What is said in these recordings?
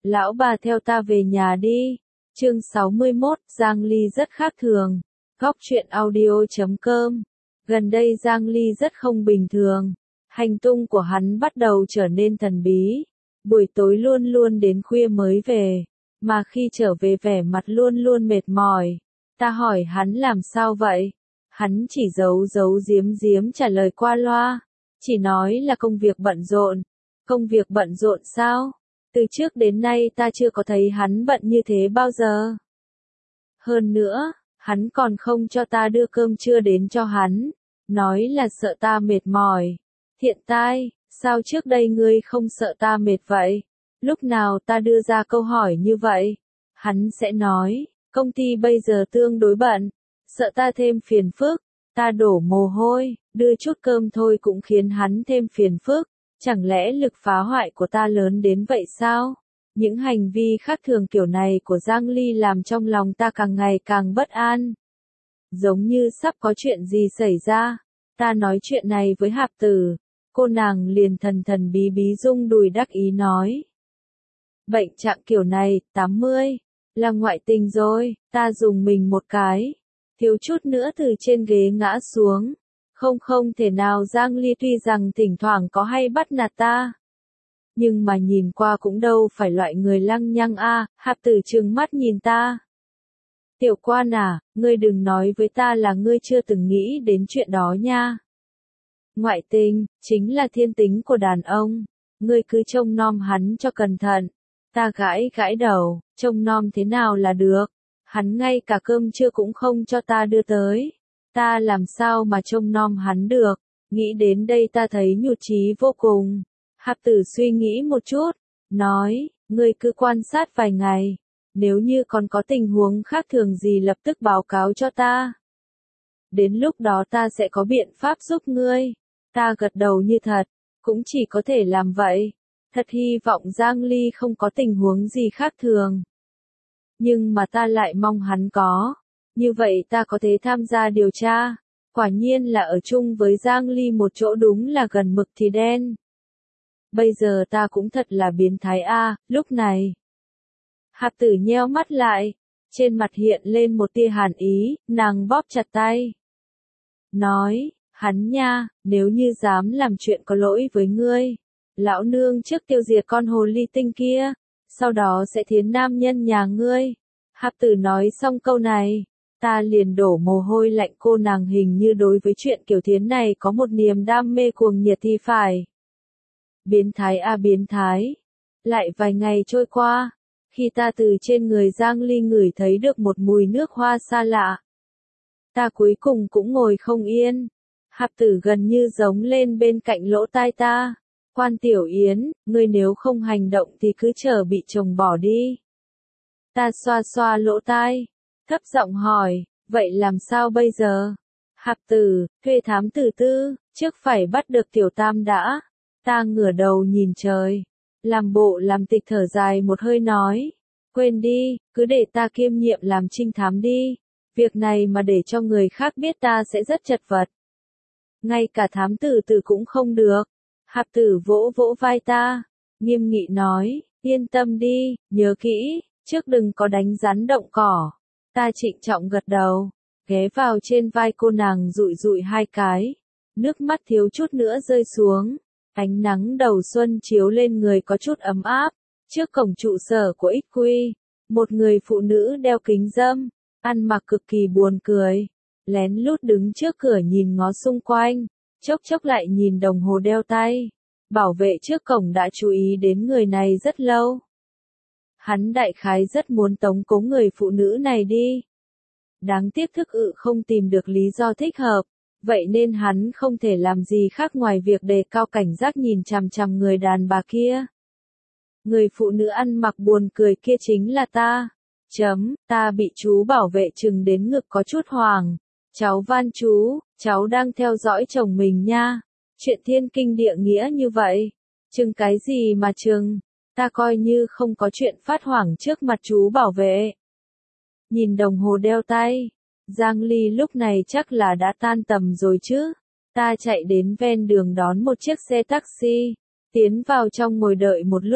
Lão bà theo ta về nhà đi. Chương 61, Giang Ly rất khác thường. Góc truyện audio.com. Gần đây Giang Ly rất không bình thường. Hành tung của hắn bắt đầu trở nên thần bí. Buổi tối luôn luôn đến khuya mới về. Mà khi trở về vẻ mặt luôn luôn mệt mỏi. Ta hỏi hắn làm sao vậy? Hắn chỉ giấu giếm trả lời qua loa. Chỉ nói là công việc bận rộn. Công việc bận rộn sao? Từ trước đến nay ta chưa có thấy hắn bận như thế bao giờ. Hơn nữa, hắn còn không cho ta đưa cơm trưa đến cho hắn. Nói là sợ ta mệt mỏi. Thiện tai, sao trước đây ngươi không sợ ta mệt vậy? Lúc nào ta đưa ra câu hỏi như vậy? Hắn sẽ nói, công ty bây giờ tương đối bận. Sợ ta thêm phiền phức. Ta đổ mồ hôi, đưa chút cơm thôi cũng khiến hắn thêm phiền phức. Chẳng lẽ lực phá hoại của ta lớn đến vậy sao? Những hành vi khác thường kiểu này của Giang Ly làm trong lòng ta càng ngày càng bất an. Giống như sắp có chuyện gì xảy ra. Ta nói chuyện này với Hạp Tử. Cô nàng liền thần bí rung đùi đắc ý nói. Bệnh trạng kiểu này, 80. Là ngoại tình rồi, ta dùng mình một cái. Thiếu chút nữa từ trên ghế ngã xuống. Không thể nào Giang Ly tuy rằng thỉnh thoảng có hay bắt nạt ta. Nhưng mà nhìn qua cũng đâu phải loại người lăng nhăng a. Hạp Tử trừng mắt nhìn ta. Tiểu Quan à, ngươi đừng nói với ta là ngươi chưa từng nghĩ đến chuyện đó nha. Ngoại tình, chính là thiên tính của đàn ông. Ngươi cứ trông nom hắn cho cẩn thận. Ta gãi đầu, trông nom thế nào là được. Hắn ngay cả cơm trưa cũng không cho ta đưa tới. Ta làm sao mà trông nom hắn được. Nghĩ đến đây ta thấy nhụt chí vô cùng. Hạp Tử suy nghĩ một chút. Nói, ngươi cứ quan sát vài ngày. Nếu như còn có tình huống khác thường gì lập tức báo cáo cho ta. Đến lúc đó ta sẽ có biện pháp giúp ngươi. Ta gật đầu như thật. Cũng chỉ có thể làm vậy. Thật hy vọng Giang Ly không có tình huống gì khác thường. Nhưng mà ta lại mong hắn có. Như vậy ta có thể tham gia điều tra. Quả nhiên là ở chung với Giang Ly một chỗ đúng là gần mực thì đen. Bây giờ ta cũng thật là biến thái a. Lúc này. Hạp Tử nheo mắt lại. Trên mặt hiện lên một tia hàn ý, nàng bóp chặt tay. Nói, hắn nha, nếu như dám làm chuyện có lỗi với ngươi. Lão nương trước tiêu diệt con hồ ly tinh kia. Sau đó sẽ thiến nam nhân nhà ngươi. Hạp Tử nói xong câu này. Ta liền đổ mồ hôi lạnh, cô nàng hình như đối với chuyện kiểu thiến này có một niềm đam mê cuồng nhiệt thì phải. Biến thái a biến thái. Lại vài ngày trôi qua. Khi ta từ trên người Giang Ly ngửi thấy được một mùi nước hoa xa lạ. Ta cuối cùng cũng ngồi không yên. Hạp Tử gần như giống lên bên cạnh lỗ tai ta. Quan Tiểu Yến, ngươi nếu không hành động thì cứ chờ bị chồng bỏ đi. Ta xoa xoa lỗ tai. Thấp giọng hỏi, vậy làm sao bây giờ? Hạp Tử, thuê thám tử tư, trước phải bắt được Tiểu Tam đã. Ta ngửa đầu nhìn trời. Làm bộ làm tịch thở dài một hơi nói. Quên đi, cứ để ta kiêm nhiệm làm trinh thám đi. Việc này mà để cho người khác biết ta sẽ rất chật vật. Ngay cả thám tử tử cũng không được. Hạp Tử vỗ vai ta. Nghiêm nghị nói, yên tâm đi, nhớ kỹ, trước đừng có đánh rắn động cỏ. Ta trịnh trọng gật đầu. Ghé vào trên vai cô nàng dụi hai cái. Nước mắt thiếu chút nữa rơi xuống. Ánh nắng đầu xuân chiếu lên người có chút ấm áp. Trước cổng trụ sở của XQ, một người phụ nữ đeo kính râm, ăn mặc cực kỳ buồn cười, lén lút đứng trước cửa nhìn ngó xung quanh, chốc lại nhìn đồng hồ đeo tay. Bảo vệ trước cổng đã chú ý đến người này rất lâu. Hắn đại khái rất muốn tống cố người phụ nữ này đi. Đáng tiếc thức không tìm được lý do thích hợp. Vậy nên hắn không thể làm gì khác ngoài việc đề cao cảnh giác nhìn chằm người đàn bà kia. Người phụ nữ ăn mặc buồn cười kia chính là ta. Ta bị chú bảo vệ chừng đến ngực có chút hoảng. Cháu van chú, cháu đang theo dõi chồng mình nha. Chuyện thiên kinh địa nghĩa như vậy. Chừng cái gì mà chừng, ta coi như không có chuyện phát hoảng trước mặt chú bảo vệ. Nhìn đồng hồ đeo tay. Giang Ly lúc này chắc là đã tan tầm rồi chứ. Ta chạy đến ven đường đón một chiếc xe taxi. Tiến vào trong ngồi đợi một lúc.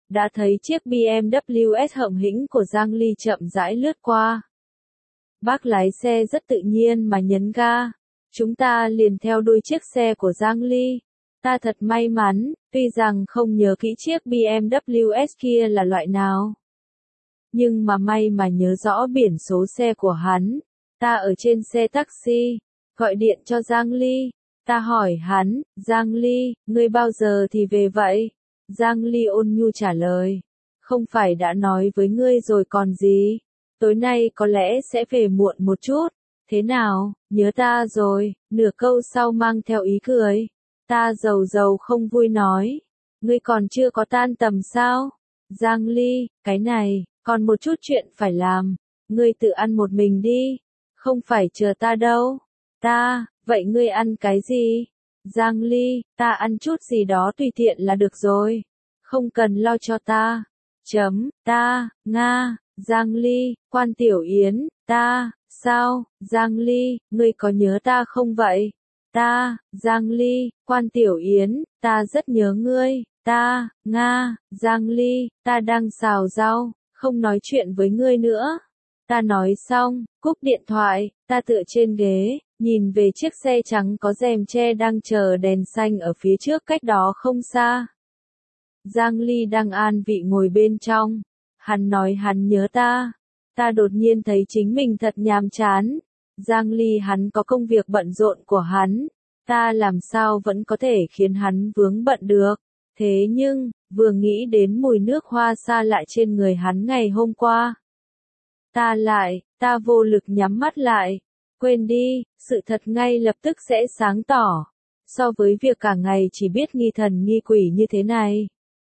đã thấy chiếc BMW S hậm hĩnh của Giang Ly chậm rãi lướt qua. Bác lái xe rất tự nhiên mà nhấn ga. Chúng ta liền theo đuôi chiếc xe của Giang Ly. Ta thật may mắn, tuy rằng không nhớ kỹ chiếc BMW S kia là loại nào. Nhưng mà may mà nhớ rõ biển số xe của hắn. Ta ở trên xe taxi, gọi điện cho Giang Ly. Ta hỏi hắn, Giang Ly, ngươi bao giờ thì về vậy? Giang Ly ôn nhu trả lời. Không phải đã nói với ngươi rồi còn gì? Tối nay có lẽ sẽ về muộn một chút. Thế nào, nhớ ta rồi? Nửa câu sau mang theo ý cười. Ta giàu giàu không vui nói. Ngươi còn chưa có tan tầm sao? Giang Ly, cái này, còn một chút chuyện phải làm. Ngươi tự ăn một mình đi. Không phải chờ ta đâu. Ta, vậy ngươi ăn cái gì? Giang Ly, ta ăn chút gì đó tùy tiện là được rồi. Không cần lo cho ta. Ta, Nga, Giang Ly, Quan Tiểu Yến, ta, sao, Giang Ly, ngươi có nhớ ta không vậy? Ta, Giang Ly, Quan Tiểu Yến, ta rất nhớ ngươi, ta, Nga, Giang Ly, ta đang xào rau, không nói chuyện với ngươi nữa. Ta nói xong, cúp điện thoại, ta tựa trên ghế, nhìn về chiếc xe trắng có rèm che đang chờ đèn xanh ở phía trước cách đó không xa. Giang Ly đang an vị ngồi bên trong. Hắn nói hắn nhớ ta. Ta đột nhiên thấy chính mình thật nhàm chán. Giang Ly hắn có công việc bận rộn của hắn. Ta làm sao vẫn có thể khiến hắn vướng bận được. Thế nhưng, vừa nghĩ đến mùi nước hoa xa lạ trên người hắn ngày hôm qua. Ta vô lực nhắm mắt lại. Quên đi, sự thật ngay lập tức sẽ sáng tỏ. So với việc cả ngày chỉ biết nghi thần nghi quỷ như thế này.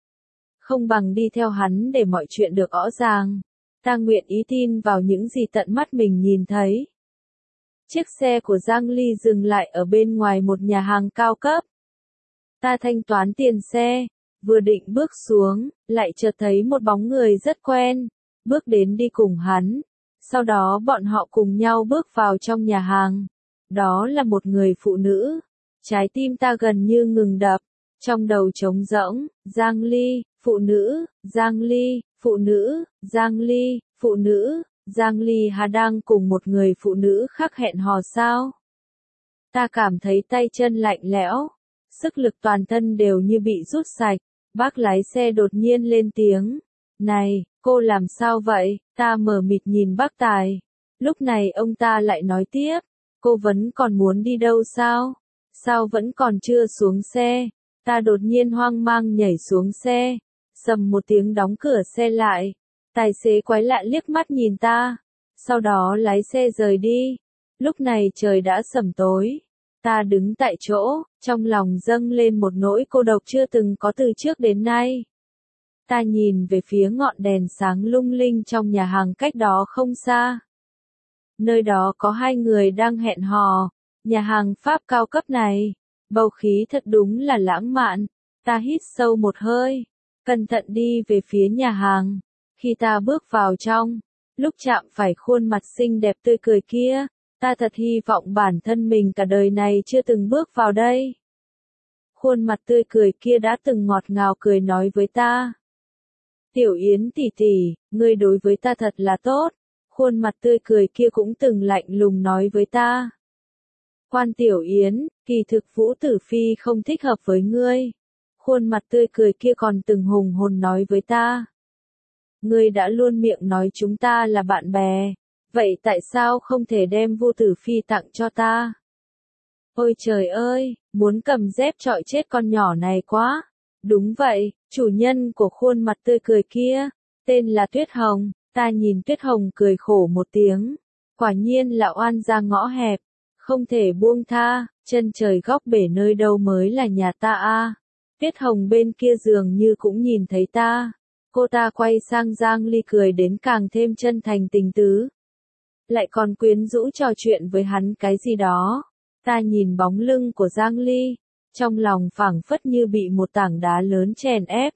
Không bằng đi theo hắn để mọi chuyện được rõ ràng. Ta nguyện ý tin vào những gì tận mắt mình nhìn thấy. Chiếc xe của Giang Ly dừng lại ở bên ngoài một nhà hàng cao cấp. Ta thanh toán tiền xe, vừa định bước xuống, lại chợt thấy một bóng người rất quen, bước đến đi cùng hắn. Sau đó bọn họ cùng nhau bước vào trong nhà hàng. Đó là một người phụ nữ. Trái tim ta gần như ngừng đập. Trong đầu trống rỗng, Giang Ly, phụ nữ, Giang Ly, phụ nữ, Giang Ly, phụ nữ, Giang Ly hà đang cùng một người phụ nữ khác hẹn hò sao? Ta cảm thấy tay chân lạnh lẽo, sức lực toàn thân đều như bị rút sạch. Bác lái xe đột nhiên lên tiếng. Này, cô làm sao vậy? Ta mờ mịt nhìn bác tài. Lúc này ông ta lại nói tiếp. Cô vẫn còn muốn đi đâu sao? Sao vẫn còn chưa xuống xe? Ta đột nhiên hoang mang nhảy xuống xe. Sầm một tiếng đóng cửa xe lại. Tài xế quái lạ liếc mắt nhìn ta. Sau đó lái xe rời đi. Lúc này trời đã sẩm tối. Ta đứng tại chỗ, trong lòng dâng lên một nỗi cô độc chưa từng có từ trước đến nay. Ta nhìn về phía ngọn đèn sáng lung linh trong nhà hàng cách đó không xa. Nơi đó có hai người đang hẹn hò. Nhà hàng Pháp cao cấp này, bầu khí thật đúng là lãng mạn. Ta hít sâu một hơi, cẩn thận đi về phía nhà hàng. Khi ta bước vào trong, lúc chạm phải khuôn mặt xinh đẹp tươi cười kia, ta thật hy vọng bản thân mình cả đời này chưa từng bước vào đây. Khuôn mặt tươi cười kia đã từng ngọt ngào cười nói với ta. Tiểu Yến tỷ tỷ, ngươi đối với ta thật là tốt. Khuôn mặt tươi cười kia cũng từng lạnh lùng nói với ta. Quan Tiểu Yến, kỳ thực Vũ Tử Phi không thích hợp với ngươi. Khuôn mặt tươi cười kia còn từng hùng hồn nói với ta. Ngươi đã luôn miệng nói chúng ta là bạn bè. Vậy tại sao không thể đem Vũ Tử Phi tặng cho ta? Ôi trời ơi, muốn cầm dép chọi chết con nhỏ này quá. Đúng vậy, chủ nhân của khuôn mặt tươi cười kia, tên là Tuyết Hồng. Ta nhìn Tuyết Hồng cười khổ một tiếng. Quả nhiên là oan gia ngõ hẹp. Không thể buông tha, chân trời góc bể nơi đâu mới là nhà ta a. Tuyết Hồng bên kia dường như cũng nhìn thấy ta. Cô ta quay sang Giang Ly cười đến càng thêm chân thành tình tứ. Lại còn quyến rũ trò chuyện với hắn cái gì đó. Ta nhìn bóng lưng của Giang Ly, trong lòng phảng phất như bị một tảng đá lớn chèn ép.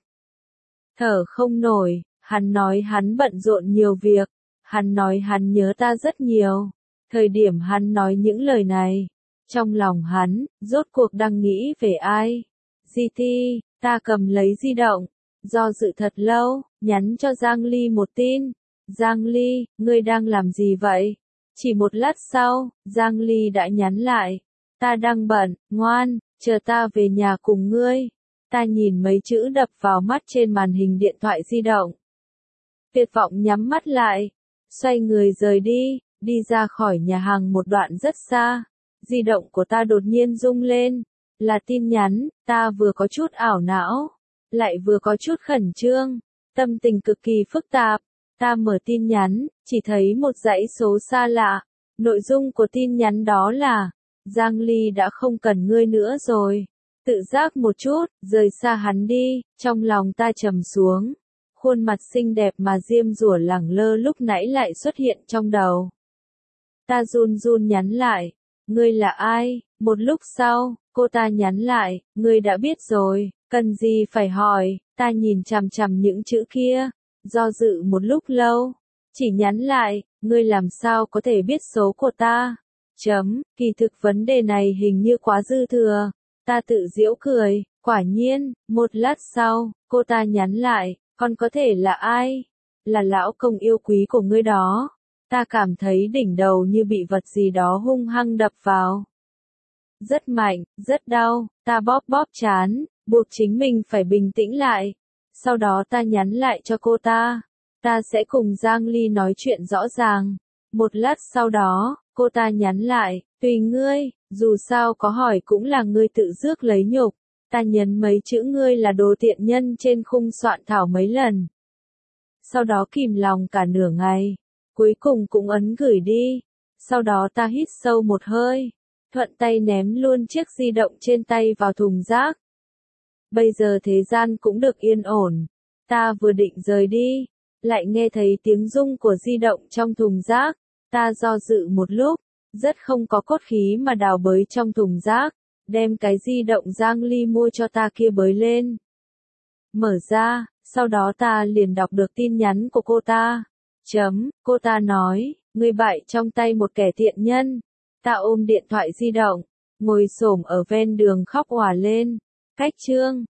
Thở không nổi, hắn nói hắn bận rộn nhiều việc, hắn nói hắn nhớ ta rất nhiều. Thời điểm hắn nói những lời này, trong lòng hắn, rốt cuộc đang nghĩ về ai? GT, ta cầm lấy di động, do dự thật lâu, nhắn cho Giang Ly một tin. Giang Ly, ngươi đang làm gì vậy? Chỉ một lát sau, Giang Ly đã nhắn lại. Ta đang bận, ngoan, chờ ta về nhà cùng ngươi. Ta nhìn mấy chữ đập vào mắt trên màn hình điện thoại di động. Tuyệt vọng nhắm mắt lại, xoay người rời đi, đi ra khỏi nhà hàng một đoạn rất xa. Di động của ta đột nhiên rung lên, là tin nhắn, ta vừa có chút ảo não, lại vừa có chút khẩn trương, tâm tình cực kỳ phức tạp. Ta mở tin nhắn, chỉ thấy một dãy số xa lạ, nội dung của tin nhắn đó là, Giang Ly đã không cần ngươi nữa rồi. Tự giác một chút, rời xa hắn đi, trong lòng ta trầm xuống. Khuôn mặt xinh đẹp mà diêm dùa lẳng lơ lúc nãy lại xuất hiện trong đầu. Ta run run nhắn lại, ngươi là ai? Một lúc sau, cô ta nhắn lại, ngươi đã biết rồi, cần gì phải hỏi. Ta nhìn chằm chằm những chữ kia, do dự một lúc lâu, chỉ nhắn lại, ngươi làm sao có thể biết số của ta? Kỳ thực vấn đề này hình như quá dư thừa. Ta tự giễu cười, quả nhiên, một lát sau, cô ta nhắn lại, con có thể là ai? Là lão công yêu quý của ngươi đó. Ta cảm thấy đỉnh đầu như bị vật gì đó hung hăng đập vào. Rất mạnh, rất đau, ta bóp bóp trán, buộc chính mình phải bình tĩnh lại. Sau đó ta nhắn lại cho cô ta. Ta sẽ cùng Giang Ly nói chuyện rõ ràng. Một lát sau đó, cô ta nhắn lại, tùy ngươi, dù sao có hỏi cũng là ngươi tự rước lấy nhục. Ta nhấn mấy chữ ngươi là đồ tiện nhân trên khung soạn thảo mấy lần. Sau đó kìm lòng cả nửa ngày, cuối cùng cũng ấn gửi đi. Sau đó ta hít sâu một hơi, thuận tay ném luôn chiếc di động trên tay vào thùng rác. Bây giờ thế gian cũng được yên ổn. Ta vừa định rời đi, lại nghe thấy tiếng rung của di động trong thùng rác. Ta do dự một lúc, rất không có cốt khí mà đào bới trong thùng rác, đem cái di động Giang Ly mua cho ta kia bới lên. Mở ra, sau đó ta liền đọc được tin nhắn của cô ta. Cô ta nói, ngươi bại trong tay một kẻ thiện nhân. Ta ôm điện thoại di động, ngồi xổm ở ven đường khóc òa lên. Cách chương